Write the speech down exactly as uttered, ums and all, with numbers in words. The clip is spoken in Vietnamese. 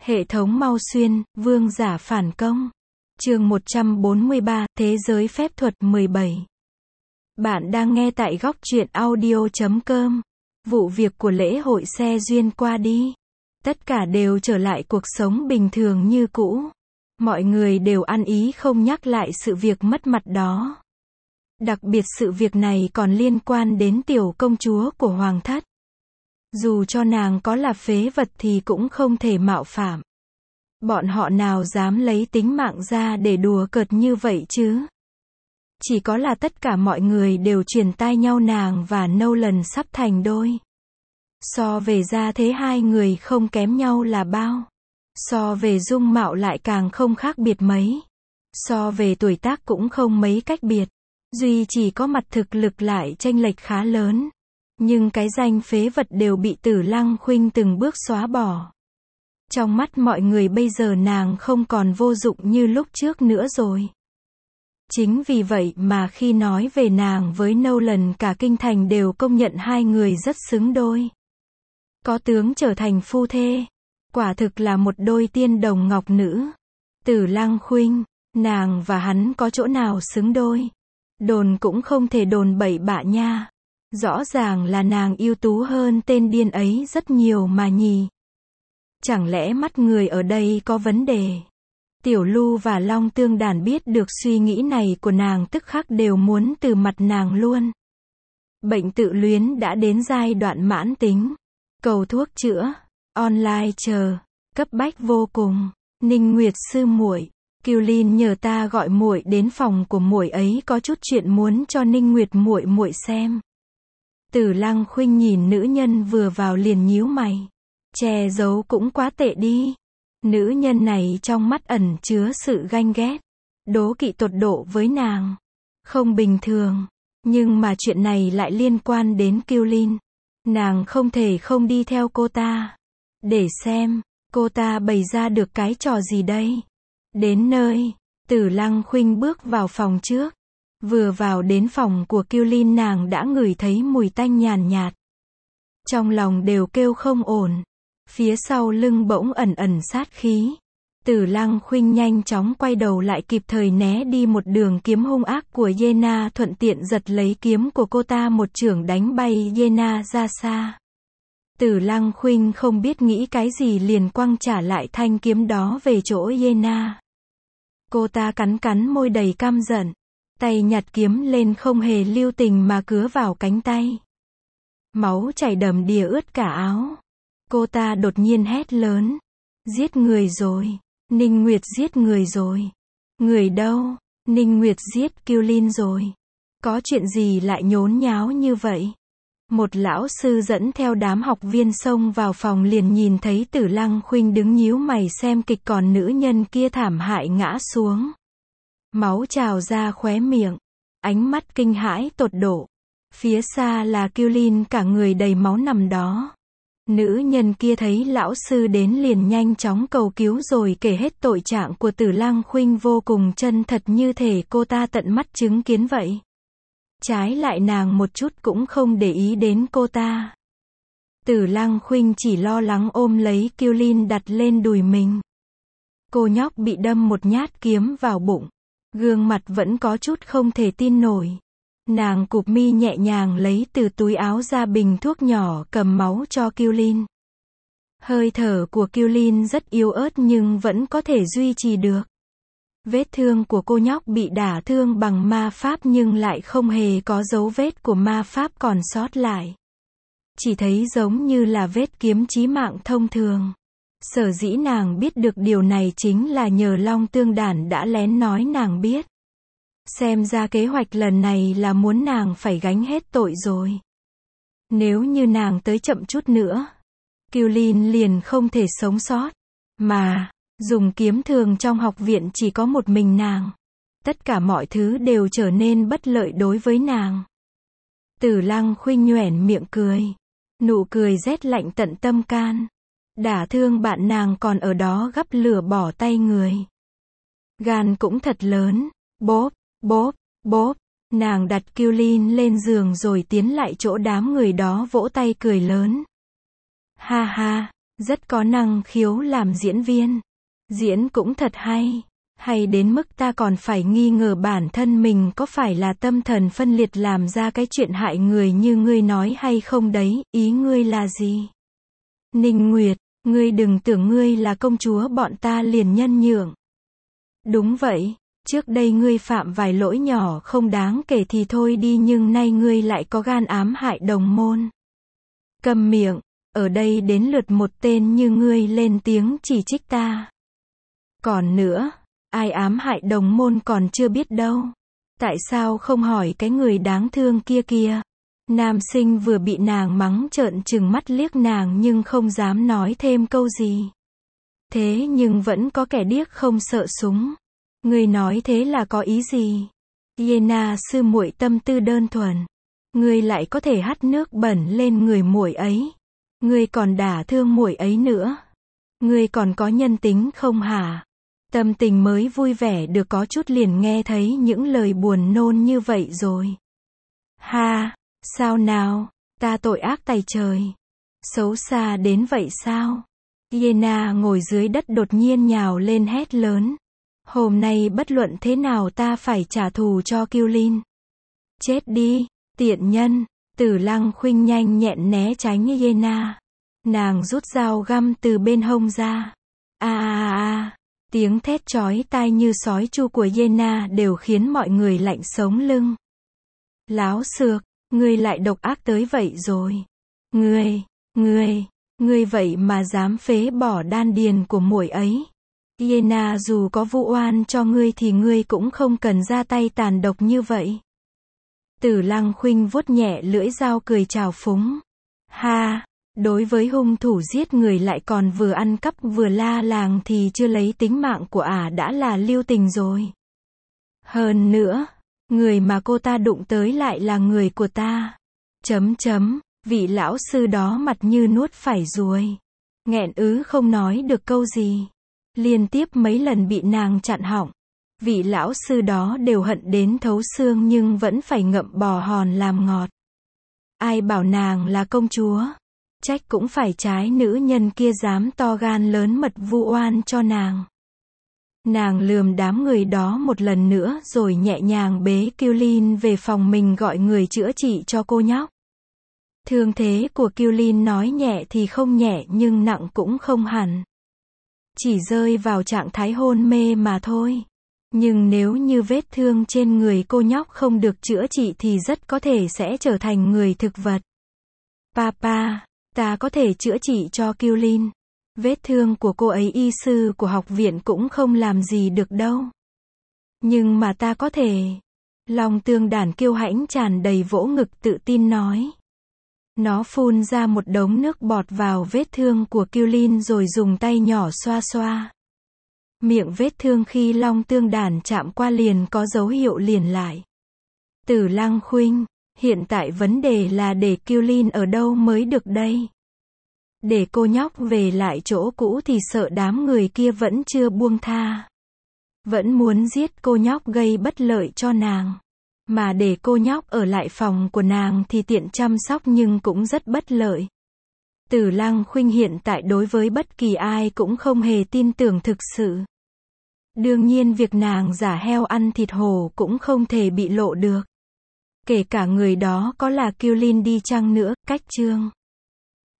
Hệ thống Mau Xuyên, vương giả phản công. Chương một trăm bốn mươi ba, Thế giới phép thuật mười bảy. Bạn đang nghe tại góc truyện audio chấm com. Vụ việc của lễ hội xe duyên qua đi. Tất cả đều trở lại cuộc sống bình thường như cũ. Mọi người đều ăn ý không nhắc lại sự việc mất mặt đó. Đặc biệt sự việc này còn liên quan đến tiểu công chúa của hoàng thất. Dù cho nàng có là phế vật thì cũng không thể mạo phạm. Bọn họ nào dám lấy tính mạng ra để đùa cợt như vậy chứ? Chỉ có là tất cả mọi người đều truyền tai nhau nàng và Nolan sắp thành đôi. So về gia thế hai người không kém nhau là bao. So về dung mạo lại càng không khác biệt mấy. So về tuổi tác cũng không mấy cách biệt. Duy chỉ có mặt thực lực lại chênh lệch khá lớn. Nhưng cái danh phế vật đều bị Tử Lăng Khuynh từng bước xóa bỏ. Trong mắt mọi người bây giờ nàng không còn vô dụng như lúc trước nữa rồi. Chính vì vậy mà khi nói về nàng với Nolan cả kinh thành đều công nhận hai người rất xứng đôi. Có tướng trở thành phu thê. Quả thực là một đôi tiên đồng ngọc nữ. Tử Lăng Khuynh, nàng và hắn có chỗ nào xứng đôi? Đồn cũng không thể đồn bậy bạ nha. Rõ ràng là nàng ưu tú hơn tên điên ấy rất nhiều mà nhỉ. Chẳng lẽ mắt người ở đây có vấn đề? Tiểu Lu và Long Tương Đản biết được suy nghĩ này của nàng tức khắc đều muốn từ mặt nàng luôn. Bệnh tự luyến đã đến giai đoạn mãn tính. Cầu thuốc chữa. Online chờ. Cấp bách vô cùng. Ninh Nguyệt sư muội, Kiều Linh nhờ ta gọi muội đến phòng của muội ấy có chút chuyện muốn cho Ninh Nguyệt muội muội xem. Tử Lăng Khuynh nhìn nữ nhân vừa vào liền nhíu mày. Che giấu cũng quá tệ đi. Nữ nhân này trong mắt ẩn chứa sự ganh ghét. Đố kỵ tột độ với nàng. Không bình thường. Nhưng mà chuyện này lại liên quan đến Kiều Linh. Nàng không thể không đi theo cô ta. Để xem, cô ta bày ra được cái trò gì đây. Đến nơi, Tử Lăng Khuynh bước vào phòng trước. Vừa vào đến phòng của Kiều Linh nàng đã ngửi thấy mùi tanh nhàn nhạt. Trong lòng đều kêu không ổn. Phía sau lưng bỗng ẩn ẩn sát khí. Tử Lăng Khuynh nhanh chóng quay đầu lại kịp thời né đi một đường kiếm hung ác của Yena, thuận tiện giật lấy kiếm của cô ta một chưởng đánh bay Yena ra xa. Tử Lăng Khuynh không biết nghĩ cái gì liền quăng trả lại thanh kiếm đó về chỗ Yena. Cô ta cắn cắn môi đầy căm giận. Tay nhặt kiếm lên không hề lưu tình mà cứa vào cánh tay. Máu chảy đầm đìa ướt cả áo. Cô ta đột nhiên hét lớn. Giết người rồi. Ninh Nguyệt giết người rồi. Người đâu? Ninh Nguyệt giết Kiều Linh rồi. Có chuyện gì lại nhốn nháo như vậy? Một lão sư dẫn theo đám học viên xông vào phòng liền nhìn thấy Tử Lăng Khuynh đứng nhíu mày xem kịch còn nữ nhân kia thảm hại ngã xuống. Máu trào ra khóe miệng. Ánh mắt kinh hãi tột độ. Phía xa là Kiều Linh cả người đầy máu nằm đó. Nữ nhân kia thấy lão sư đến liền nhanh chóng cầu cứu rồi kể hết tội trạng của Tử Lăng Khuynh vô cùng chân thật như thể cô ta tận mắt chứng kiến vậy. Trái lại nàng một chút cũng không để ý đến cô ta. Tử Lăng Khuynh chỉ lo lắng ôm lấy Kiều Linh đặt lên đùi mình. Cô nhóc bị đâm một nhát kiếm vào bụng. Gương mặt vẫn có chút không thể tin nổi. Nàng cụp mi nhẹ nhàng lấy từ túi áo ra bình thuốc nhỏ cầm máu cho Kiều Linh. Hơi thở của Kiều Linh rất yếu ớt nhưng vẫn có thể duy trì được. Vết thương của cô nhóc bị đả thương bằng ma pháp nhưng lại không hề có dấu vết của ma pháp còn sót lại. Chỉ thấy giống như là vết kiếm chí mạng thông thường. Sở dĩ nàng biết được điều này chính là nhờ Long Tương Đản đã lén nói nàng biết. Xem ra kế hoạch lần này là muốn nàng phải gánh hết tội rồi. Nếu như nàng tới chậm chút nữa, Kiều Linh liền không thể sống sót. Mà, dùng kiếm thường trong học viện chỉ có một mình nàng. Tất cả mọi thứ đều trở nên bất lợi đối với nàng. Tử Lăng Khuynh nhoẻn miệng cười. Nụ cười rét lạnh tận tâm can. Đả thương bạn nàng còn ở đó gắp lửa bỏ tay người. Gan cũng thật lớn. Bốp, bốp, bốp. Nàng đặt Kiều Linh lên giường rồi tiến lại chỗ đám người đó vỗ tay cười lớn. Ha ha, rất có năng khiếu làm diễn viên. Diễn cũng thật hay. Hay đến mức ta còn phải nghi ngờ bản thân mình có phải là tâm thần phân liệt làm ra cái chuyện hại người như ngươi nói hay không đấy, ý ngươi là gì? Ninh Nguyệt, ngươi đừng tưởng ngươi là công chúa bọn ta liền nhân nhượng. Đúng vậy, trước đây ngươi phạm vài lỗi nhỏ không đáng kể thì thôi đi nhưng nay ngươi lại có gan ám hại đồng môn. Câm miệng, ở đây đến lượt một tên như ngươi lên tiếng chỉ trích ta. Còn nữa, ai ám hại đồng môn còn chưa biết đâu. Tại sao không hỏi cái người đáng thương kia kia? Nam sinh vừa bị nàng mắng trợn trừng mắt liếc nàng nhưng không dám nói thêm câu gì. Thế nhưng vẫn có kẻ điếc không sợ súng. Ngươi nói thế là có ý gì? Yena sư muội tâm tư đơn thuần. Ngươi lại có thể hắt nước bẩn lên người muội ấy. Ngươi còn đả thương muội ấy nữa. Ngươi còn có nhân tính không hả? Tâm tình mới vui vẻ được có chút liền nghe thấy những lời buồn nôn như vậy rồi. Ha, sao nào, ta tội ác tày trời. Xấu xa đến vậy sao? Yena ngồi dưới đất đột nhiên nhào lên hét lớn. Hôm nay bất luận thế nào ta phải trả thù cho Kiêu Linh. Chết đi, tiện nhân. Tử Lăng Khuynh nhanh nhẹn né tránh Yena. Nàng rút dao găm từ bên hông ra. A a a. Tiếng thét chói tai như sói chu của Yena đều khiến mọi người lạnh sống lưng. Láo xược, ngươi lại độc ác tới vậy rồi. Ngươi, ngươi, ngươi vậy mà dám phế bỏ đan điền của muội ấy. Yena dù có vu oan cho ngươi thì ngươi cũng không cần ra tay tàn độc như vậy. Tử Lăng Khuynh vuốt nhẹ lưỡi dao cười trào phúng. Ha! Đối với hung thủ giết người lại còn vừa ăn cắp vừa la làng thì chưa lấy tính mạng của ả đã là lưu tình rồi. Hơn nữa, người mà cô ta đụng tới lại là người của ta. Chấm chấm, vị lão sư đó mặt như nuốt phải ruồi. Nghẹn ứ không nói được câu gì. Liên tiếp mấy lần bị nàng chặn họng. Vị lão sư đó đều hận đến thấu xương nhưng vẫn phải ngậm bò hòn làm ngọt. Ai bảo nàng là công chúa? Trách cũng phải trái nữ nhân kia dám to gan lớn mật vu oan cho nàng. Nàng lườm đám người đó một lần nữa rồi nhẹ nhàng bế Kiêu Linh về phòng mình gọi người chữa trị cho cô nhóc. Thương thế của Kiêu Linh nói nhẹ thì không nhẹ nhưng nặng cũng không hẳn. Chỉ rơi vào trạng thái hôn mê mà thôi. Nhưng nếu như vết thương trên người cô nhóc không được chữa trị thì rất có thể sẽ trở thành người thực vật. Papa, ta có thể chữa trị cho Kiêu Linh. Vết thương của cô ấy y sư của học viện cũng không làm gì được đâu. Nhưng mà ta có thể. Long Tương Đản kiêu hãnh tràn đầy vỗ ngực tự tin nói. Nó phun ra một đống nước bọt vào vết thương của Kiêu Linh rồi dùng tay nhỏ xoa xoa. Miệng vết thương khi Long Tương Đản chạm qua liền có dấu hiệu liền lại. Tử Lăng Khuynh, hiện tại vấn đề là để Kiêu Linh ở đâu mới được đây? Để cô nhóc về lại chỗ cũ thì sợ đám người kia vẫn chưa buông tha. Vẫn muốn giết cô nhóc gây bất lợi cho nàng. Mà để cô nhóc ở lại phòng của nàng thì tiện chăm sóc nhưng cũng rất bất lợi. Tử Lăng Khuynh hiện tại đối với bất kỳ ai cũng không hề tin tưởng thực sự. Đương nhiên việc nàng giả heo ăn thịt hổ cũng không thể bị lộ được. Kể cả người đó có là Kiêu Linh đi chăng nữa, cách chương